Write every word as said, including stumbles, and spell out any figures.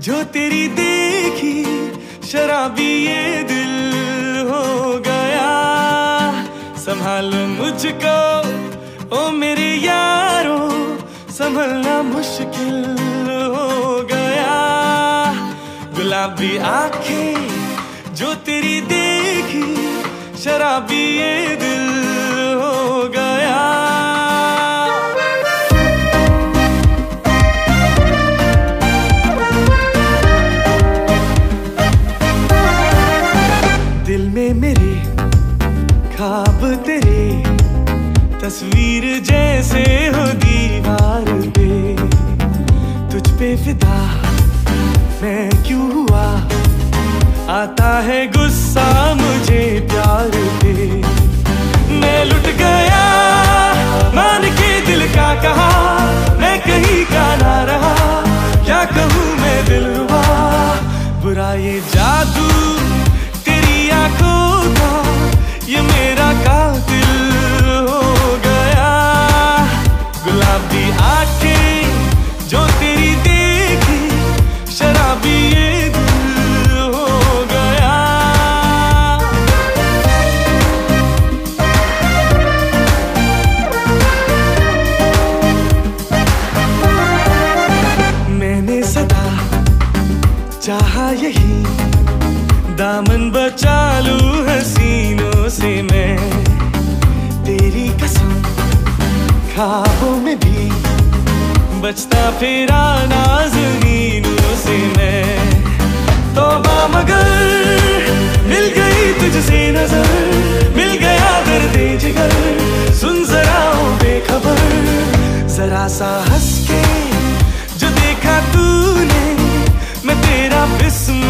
जो तेरी देखी शराबी ये दिल हो गया। संभालो मुझको ओ मेरे यारो, संभलना मुश्किल हो गया। गुलाबी आंखें जो तेरी देखी शराबी ये दिल हो गया। दिल में मेरे ख्वाब तेरे, तस्वीर जैसे हो दीवार पे। तुझ पे फिदा मैं क्यों हुआ, आता है गुस्सा मुझे प्यार पे। मैं लुट गया मान के दिल का कहा, मैं कहीं का ना रहा, क्या कहूँ मैं दिलरुबा। बुरा ये जादू तेरी आंखों का, ये मेरा कातिल हो गया। गुलाबी आंखें जो तेरी देखी शराबी ये दिल हो गया। मैंने सदा चाहा यही, दामन बचा लूं हसीनों से मैं। तेरी कसम ख्वाबों में भी बचता फिरा नाज़नीनों से मैं। तौबा मगर मिल गई तुझसे नजर, मिल गया दर्दे जिगर। सुन जरा ओ बेखबर, जरा सा हंस के जो देखा तूने, मैं तेरा बिस्म